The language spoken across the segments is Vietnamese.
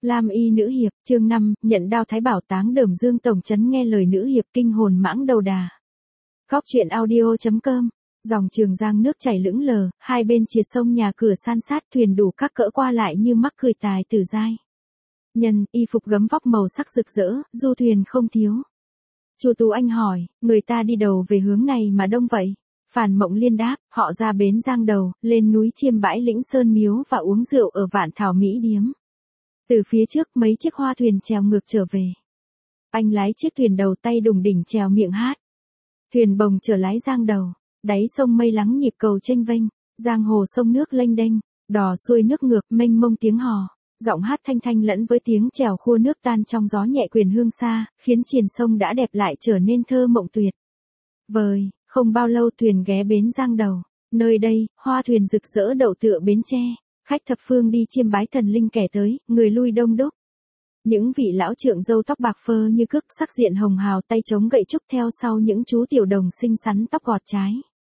Lam y nữ hiệp, chương 5, nhận đao thái bảo táng Đờm Dương tổng trấn nghe lời nữ hiệp kinh hồn mãng đầu đà. Góc truyện audio.com, dòng Trường Giang nước chảy lững lờ, hai bên chìa sông nhà cửa san sát thuyền đủ các cỡ qua lại như mắc cười tài tử giai. Nhân, y phục gấm vóc màu sắc rực rỡ, du thuyền không thiếu. Chu Tú Anh hỏi, người ta đi đầu về hướng này mà đông vậy? Phàn Mộng Liên đáp, họ ra bến Giang Đầu, lên núi chiêm bãi Lĩnh Sơn Miếu và uống rượu ở Vạn Thảo Mỹ Điếm. Từ phía trước mấy chiếc hoa thuyền chèo ngược trở về. Anh lái chiếc thuyền đầu tay đùng đỉnh chèo miệng hát. Thuyền bồng chở lái Giang Đầu, đáy sông mây lắng nhịp cầu chênh vênh, giang hồ sông nước lênh đênh, đò xuôi nước ngược mênh mông tiếng hò, giọng hát thanh thanh lẫn với tiếng chèo khua nước tan trong gió nhẹ quyền hương xa, khiến triền sông đã đẹp lại trở nên thơ mộng tuyệt vời. Không bao lâu thuyền ghé bến Giang Đầu, nơi đây, hoa thuyền rực rỡ đậu tựa bến tre. Khách thập phương đi chiêm bái thần linh kẻ tới, người lui đông đúc. Những vị lão trượng râu tóc bạc phơ như cước sắc diện hồng hào tay chống gậy trúc theo sau những chú tiểu đồng xinh xắn tóc gọt trái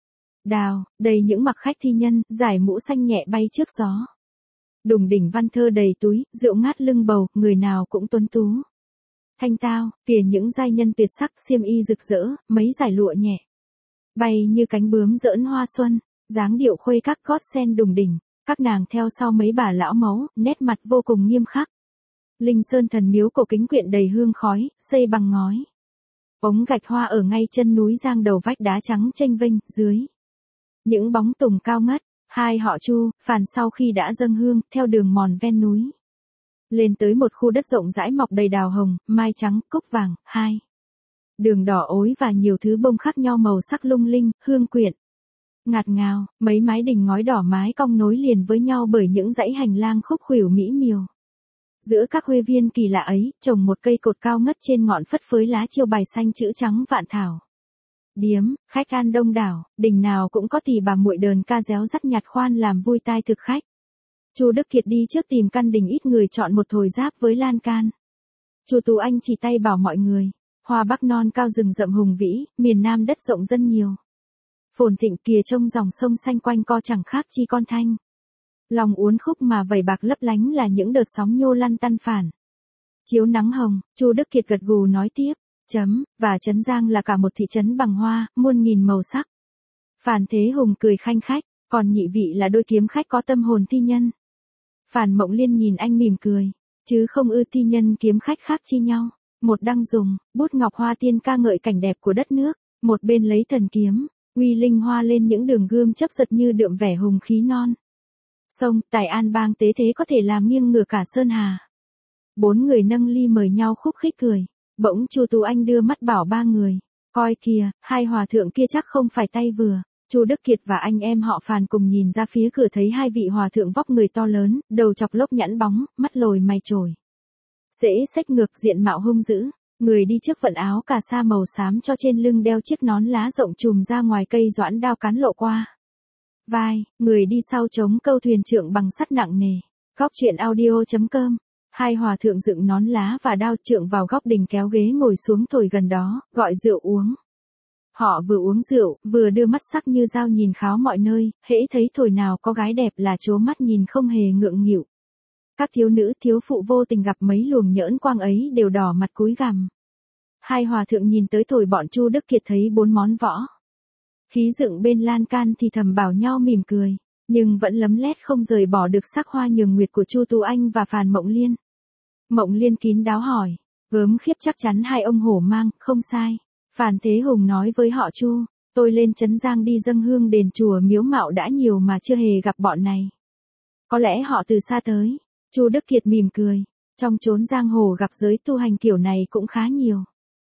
đào, đầy những mặc khách thi nhân, giải mũ xanh nhẹ bay trước gió. Đùng đỉnh văn thơ đầy túi, rượu ngát lưng bầu, người nào cũng tuấn tú. Thanh tao, kìa những giai nhân tuyệt sắc xiêm y rực rỡ, mấy dải lụa nhẹ. Bay như cánh bướm giỡn hoa xuân, dáng điệu khuây các gót sen đùng đỉnh. Các nàng theo sau mấy bà lão mấu, nét mặt vô cùng nghiêm khắc. Linh Sơn thần miếu cổ kính quyện đầy hương khói, xây bằng ngói. Ống gạch hoa ở ngay chân núi Giang Đầu vách đá trắng chênh vênh, dưới. Những bóng tùng cao ngất, hai họ Chu, Phàn sau khi đã dâng hương, theo đường mòn ven núi. Lên tới một khu đất rộng rãi mọc đầy đào hồng, mai trắng, cúc vàng, hai. Đường đỏ ối và nhiều thứ bông khác nhau màu sắc lung linh, hương quyện. Ngạt ngào, mấy mái đình ngói đỏ mái cong nối liền với nhau bởi những dãy hành lang khúc khuỷu mỹ miều. Giữa các huê viên kỳ lạ ấy, trồng một cây cột cao ngất trên ngọn phất phới lá chiêu bài xanh chữ trắng Vạn Thảo. Điếm, khách ăn đông đảo, đình nào cũng có tỳ bà muội đờn ca réo rắt nhạt khoan làm vui tai thực khách. Chu Đức Kiệt đi trước tìm căn đình ít người chọn một thồi giáp với lan can. Chu Tú Anh chỉ tay bảo mọi người, hoa bắc non cao rừng rậm hùng vĩ, miền Nam đất rộng dân nhiều. Phồn thịnh kìa trông dòng sông xanh quanh co chẳng khác chi con thanh. Lòng uốn khúc mà vẩy bạc lấp lánh là những đợt sóng nhô lăn tăn phản. Chiếu nắng hồng, Chu Đức Kiệt gật gù nói tiếp, và Trấn Giang là cả một thị trấn bằng hoa, muôn nghìn màu sắc. Phàn Thế Hùng cười khanh khách, còn nhị vị là đôi kiếm khách có tâm hồn thi nhân. Phàn Mộng Liên nhìn anh mỉm cười, chứ không ư thi nhân kiếm khách khác chi nhau. Một đang dùng, bút ngọc hoa tiên ca ngợi cảnh đẹp của đất nước, một bên lấy thần kiếm. Uy linh hoa lên những đường gươm chấp giật như đượm vẻ hùng khí non. Sông, Tài An bang tế thế có thể làm nghiêng ngửa cả sơn hà. Bốn người nâng ly mời nhau khúc khích cười. Bỗng Chu Tú Anh đưa mắt bảo ba người. Coi kìa, hai hòa thượng kia chắc không phải tay vừa. Chu Đức Kiệt và anh em họ Phàn cùng nhìn ra phía cửa thấy hai vị hòa thượng vóc người to lớn, đầu chọc lốc nhẵn bóng, mắt lồi mày chổi. Rễ xếch ngược diện mạo hung dữ. Người đi trước vận áo cà sa màu xám cho trên lưng đeo chiếc nón lá rộng trùm ra ngoài cây doãn đao cán lộ qua vai, người đi sau chống câu thuyền trượng bằng sắt nặng nề. Góc truyện audio.com, hai hòa thượng dựng nón lá và đao trượng vào góc đình kéo ghế ngồi xuống thổi gần đó, gọi rượu uống. Họ vừa uống rượu, vừa đưa mắt sắc như dao nhìn kháo mọi nơi, hễ thấy thổi nào có gái đẹp là trố mắt nhìn không hề ngượng nghịu. Các thiếu nữ thiếu phụ vô tình gặp mấy luồng nhỡn quang ấy đều đỏ mặt cúi gằm. Hai hòa thượng nhìn tới thổi bọn Chu Đức Kiệt thấy bốn món võ khí dựng bên lan can thì thầm bảo nhau mỉm cười, nhưng vẫn lấm lét không rời bỏ được sắc hoa nhường nguyệt của Chu Tú Anh và Phàn Mộng Liên. Mộng Liên kín đáo hỏi, gớm khiếp chắc chắn hai ông hổ mang, không sai. Phàn Thế Hùng nói với họ Chu, tôi lên Trấn Giang đi dâng hương đền chùa miếu mạo đã nhiều mà chưa hề gặp bọn này. Có lẽ họ từ xa tới. Chu Đức Kiệt mỉm cười, trong chốn giang hồ gặp giới tu hành kiểu này cũng khá nhiều.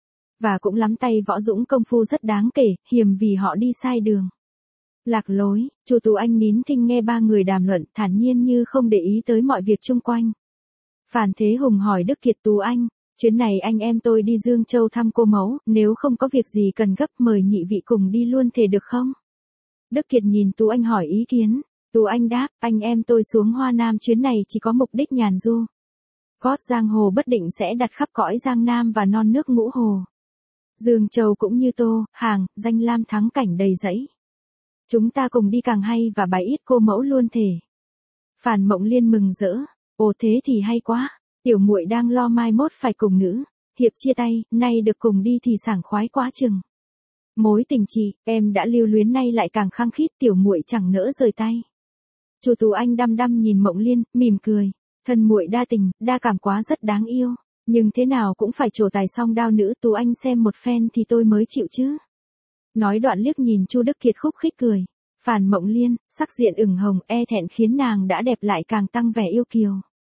Và cũng lắm tay võ dũng công phu rất đáng kể, hiềm vì họ đi sai đường. Lạc lối, Chu Tú Anh nín thinh nghe ba người đàm luận thản nhiên như không để ý tới mọi việc chung quanh. Phàn Thế Hùng hỏi Đức Kiệt Tú Anh, chuyến này anh em tôi đi Dương Châu thăm cô mẫu, nếu không có việc gì cần gấp mời nhị vị cùng đi luôn thể được không? Đức Kiệt nhìn Tú Anh hỏi ý kiến. Tú Anh đáp, anh em tôi xuống Hoa Nam chuyến này chỉ có mục đích nhàn du. Gót giang hồ bất định sẽ đặt khắp cõi Giang Nam và non nước Ngũ Hồ. Dương Châu cũng như Tô, Hàng, danh lam thắng cảnh đầy rẫy. Chúng ta cùng đi càng hay và bái ít cô mẫu luôn thể. Phàn Mộng Liên mừng rỡ, ồ thế thì hay quá. Tiểu muội đang lo mai mốt phải cùng nữ hiệp chia tay, nay được cùng đi thì sảng khoái quá chừng. Mối tình chị, em đã lưu luyến nay lại càng khăng khít, tiểu muội chẳng nỡ rời tay. Chu Tú Anh đăm đăm nhìn Mộng Liên, mỉm cười, thân muội đa tình, đa cảm quá rất đáng yêu, nhưng thế nào cũng phải trổ tài song đao nữ, Tú Anh xem một phen thì tôi mới chịu chứ. Nói đoạn liếc nhìn Chu Đức Kiệt khúc khích cười. Phàn Mộng Liên, sắc diện ửng hồng e thẹn khiến nàng đã đẹp lại càng tăng vẻ yêu kiều.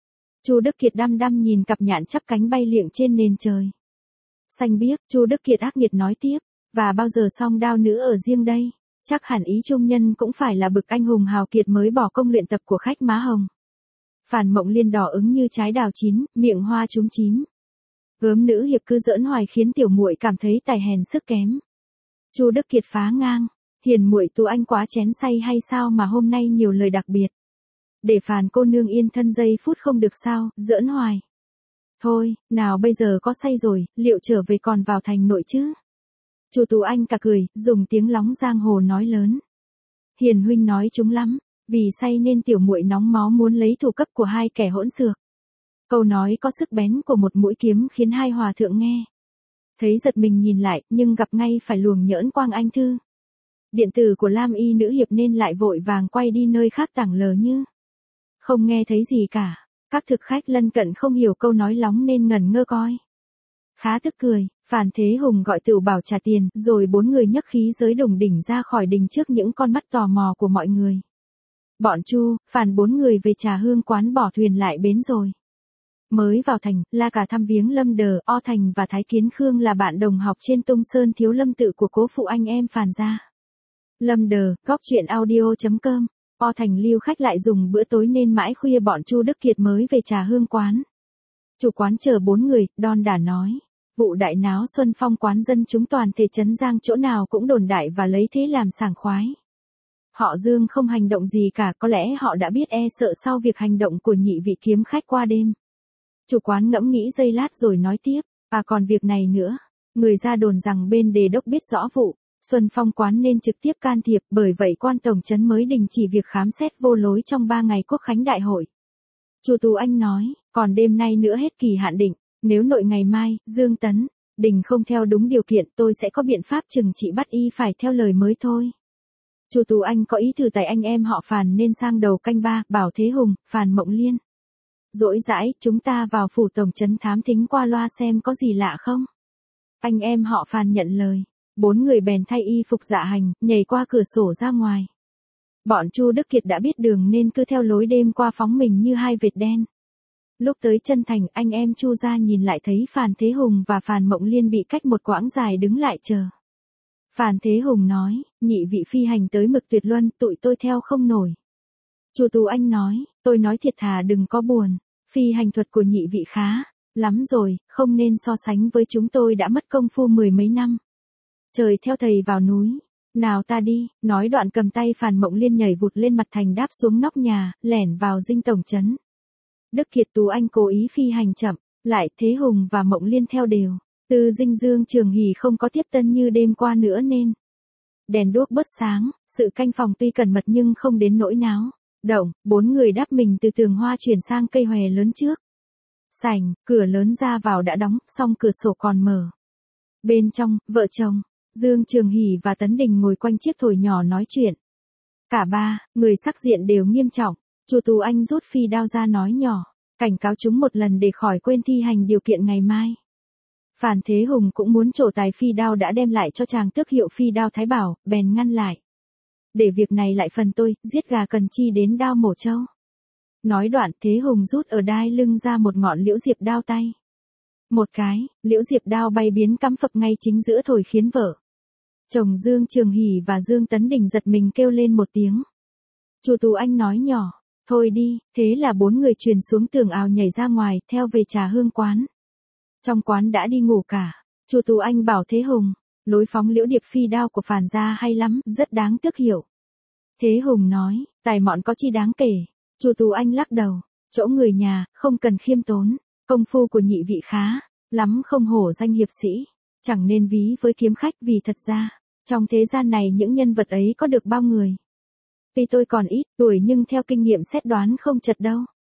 Chu Đức Kiệt đăm đăm nhìn cặp nhạn chắp cánh bay liệng trên nền trời xanh biếc. Chu Đức Kiệt ác nghiệt nói tiếp, và bao giờ song đao nữ ở riêng đây, chắc hẳn ý trung nhân cũng phải là bực anh hùng hào kiệt mới bỏ công luyện tập của khách má hồng. Phàn Mộng Liên đỏ ứng như trái đào chín, miệng hoa chúm chím. Gớm nữ hiệp cứ giỡn hoài khiến tiểu muội cảm thấy tài hèn sức kém. Chu Đức Kiệt phá ngang, hiền muội Tú Anh quá chén say hay sao mà hôm nay nhiều lời đặc biệt. Để Phàn cô nương yên thân giây phút không được sao, giỡn hoài. Thôi, nào bây giờ có say rồi, liệu trở về còn vào thành nội chứ? Chu Tú Anh cả cười, dùng tiếng lóng giang hồ nói lớn. Hiền huynh nói chúng lắm, vì say nên tiểu muội nóng máu muốn lấy thủ cấp của hai kẻ hỗn xược. Câu nói có sức bén của một mũi kiếm khiến hai hòa thượng nghe thấy giật mình nhìn lại, nhưng gặp ngay phải luồng nhỡn Quang Anh Thư, điện tử của Lam Y nữ hiệp, nên lại vội vàng quay đi nơi khác tảng lờ như không nghe thấy gì cả. Các thực khách lân cận không hiểu câu nói lóng nên ngẩn ngơ coi. Khá tức cười, Phàn Thế Hùng gọi Tửu Bảo trả tiền, rồi bốn người nhấc khí giới đùng đỉnh ra khỏi đình trước những con mắt tò mò của mọi người. Bọn Chu, Phàn bốn người về Trà Hương quán bỏ thuyền lại bến rồi. Mới vào thành, la cả thăm viếng Lâm Đờ, O Thành và Thái Kiến Khương là bạn đồng học trên Tung Sơn Thiếu Lâm tự của cố phụ anh em Phàn gia. Lâm Đờ, góc truyện audio.com. O Thành lưu khách lại dùng bữa tối nên mãi khuya bọn Chu Đức Kiệt mới về Trà Hương quán. Chủ quán chờ bốn người, đon đả nói. Vụ đại náo Xuân Phong quán dân chúng toàn thể trấn Giang chỗ nào cũng đồn đại và lấy thế làm sảng khoái. Họ Dương không hành động gì cả, có lẽ họ đã biết e sợ sau việc hành động của nhị vị kiếm khách qua đêm. Chủ quán ngẫm nghĩ giây lát rồi nói tiếp, còn việc này nữa. Người ra đồn rằng bên đề đốc biết rõ vụ Xuân Phong quán nên trực tiếp can thiệp, bởi vậy quan tổng trấn mới đình chỉ việc khám xét vô lối trong 3 ngày quốc khánh đại hội. Chu Tú Anh nói, còn đêm nay nữa hết kỳ hạn định, nếu nội ngày mai, Dương Tấn Đình không theo đúng điều kiện, tôi sẽ có biện pháp trừng trị bắt y phải theo lời mới thôi. Chu Tú Anh có ý thử tại anh em họ Phàn nên sang đầu canh 3, bảo Thế Hùng, Phàn Mộng Liên. Rỗi rãi, chúng ta vào phủ tổng trấn thám thính qua loa xem có gì lạ không. Anh em họ Phàn nhận lời. 4 người bèn thay y phục dạ hành, nhảy qua cửa sổ ra ngoài. Bọn Chu Đức Kiệt đã biết đường nên cứ theo lối đêm qua phóng mình như hai vệt đen. Lúc tới chân thành, anh em Chu ra nhìn lại thấy Phàn Thế Hùng và Phàn Mộng Liên bị cách một quãng dài đứng lại chờ. Phàn Thế Hùng nói, nhị vị phi hành tới mực tuyệt luân, tụi tôi theo không nổi. Chu Tú Anh nói, tôi nói thiệt thà đừng có buồn, phi hành thuật của nhị vị khá lắm rồi, không nên so sánh với chúng tôi đã mất công phu 10 mấy năm. Trời theo thầy vào núi, nào ta đi, nói đoạn cầm tay Phàn Mộng Liên nhảy vụt lên mặt thành đáp xuống nóc nhà, lẻn vào dinh tổng trấn. Đức Kiệt Tú Anh cố ý phi hành chậm, lại Thế Hùng và Mộng Liên theo đều. Từ dinh Dương Trường Hỷ không có tiếp tân như đêm qua nữa nên đèn đuốc bớt sáng, sự canh phòng tuy cẩn mật nhưng không đến nỗi náo động. 4 người đáp mình từ tường hoa chuyển sang cây hòe lớn trước sảnh, cửa lớn ra vào đã đóng, song cửa sổ còn mở. Bên trong, vợ chồng Dương Trường Hỷ và Tấn Đình ngồi quanh chiếc thổi nhỏ nói chuyện. Cả ba người sắc diện đều nghiêm trọng. Chu Tú Anh rút phi đao ra nói nhỏ, cảnh cáo chúng một lần để khỏi quên thi hành điều kiện ngày mai. Phàn Thế Hùng cũng muốn trổ tài phi đao đã đem lại cho chàng tước hiệu phi đao Thái Bảo, bèn ngăn lại. Để việc này lại phần tôi, giết gà cần chi đến đao mổ trâu. Nói đoạn, Thế Hùng rút ở đai lưng ra một ngọn liễu diệp đao tay. Một cái, liễu diệp đao bay biến cắm phập ngay chính giữa thổi khiến vợ chồng Dương Trường Hỷ và Dương Tấn Đình giật mình kêu lên một tiếng. Chu Tú Anh nói nhỏ, thôi đi, thế là 4 người truyền xuống tường ào nhảy ra ngoài, theo về Trà Hương quán. Trong quán đã đi ngủ cả. Chu Tú Anh bảo Thế Hùng, lối phóng liễu điệp phi đao của Phàn gia hay lắm, rất đáng tước hiệu. Thế Hùng nói, tài mọn có chi đáng kể. Chu Tú Anh lắc đầu, chỗ người nhà, không cần khiêm tốn, công phu của nhị vị khá lắm, không hổ danh hiệp sĩ, chẳng nên ví với kiếm khách, vì thật ra trong thế gian này những nhân vật ấy có được bao người. Tuy tôi còn ít tuổi nhưng theo kinh nghiệm xét đoán không chật đâu.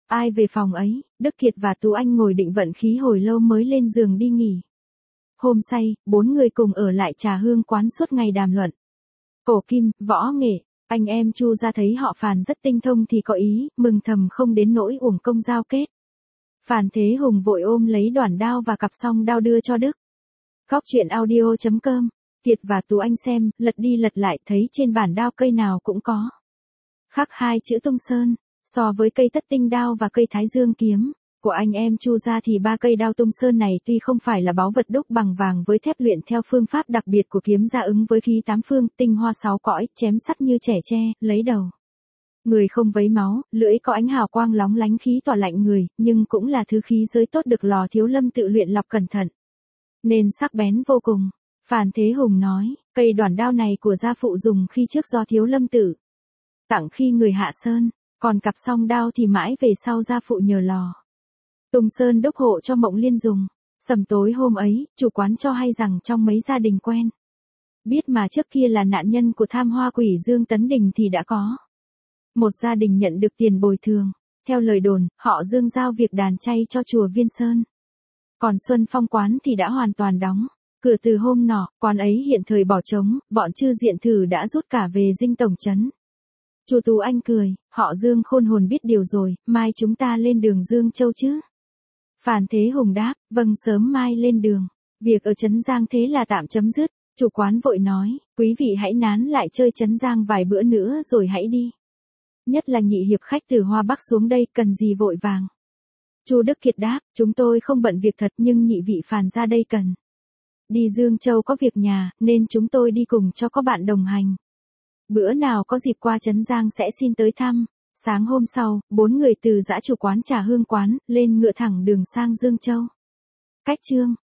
Ai về phòng ấy, Đức Kiệt và Tú Anh ngồi định vận khí hồi lâu mới lên giường đi nghỉ. Hôm say, 4 người cùng ở lại Trà Hương quán suốt ngày đàm luận. Cổ kim, võ nghệ, anh em Chu ra thấy họ Phàn rất tinh thông thì có ý, mừng thầm không đến nỗi uổng công giao kết. Phàn Thế Hùng vội ôm lấy đoản đao và cặp song đao đưa cho Đức. Góc truyện audio.com, Kiệt và Tú Anh xem, lật đi lật lại thấy trên bản đao cây nào cũng có khắc 2 chữ Tung Sơn, so với cây Tất Tinh đao và cây Thái Dương kiếm của anh em Chu ra thì 3 cây đao Tung Sơn này tuy không phải là báu vật đúc bằng vàng với thép luyện theo phương pháp đặc biệt của kiếm gia ứng với khí 8 phương, tinh hoa 6 cõi, chém sắt như trẻ tre, lấy đầu người không vấy máu, lưỡi có ánh hào quang lóng lánh khí tỏa lạnh người, nhưng cũng là thứ khí giới tốt được Lò Thiếu Lâm tự luyện lọc cẩn thận, nên sắc bén vô cùng. Phàn Thế Hùng nói, cây đoản đao này của gia phụ dùng khi trước do Thiếu Lâm tự tặng khi người hạ sơn, còn cặp song đao thì mãi về sau gia phụ nhờ Lò Tung Sơn đốc hộ cho Mộng Liên dùng. Sầm tối hôm ấy, chủ quán cho hay rằng trong mấy gia đình quen biết mà trước kia là nạn nhân của tham hoa quỷ Dương Tấn Đình thì đã có một gia đình nhận được tiền bồi thường. Theo lời đồn, họ Dương giao việc đàn chay cho chùa Viên Sơn. Còn Xuân Phong quán thì đã hoàn toàn đóng cửa từ hôm nọ, quán ấy hiện thời bỏ trống, bọn Chư Diện Thử đã rút cả về dinh tổng trấn. Chu Tú Anh cười, họ Dương khôn hồn biết điều rồi, mai chúng ta lên đường Dương Châu chứ? Phàn Thế Hùng đáp, vâng sớm mai lên đường. Việc ở Trấn Giang thế là tạm chấm dứt. Chủ quán vội nói, quý vị hãy nán lại chơi Trấn Giang vài bữa nữa rồi hãy đi. Nhất là nhị hiệp khách từ Hoa Bắc xuống đây cần gì vội vàng. Chu Đức Kiệt đáp, chúng tôi không bận việc thật nhưng nhị vị Phàn ra đây cần đi Dương Châu có việc nhà, nên chúng tôi đi cùng cho có bạn đồng hành. Bữa nào có dịp qua Trấn Giang sẽ xin tới thăm. Sáng hôm sau, 4 người từ dã chủ quán Trà Hương quán, lên ngựa thẳng đường sang Dương Châu. Cách chương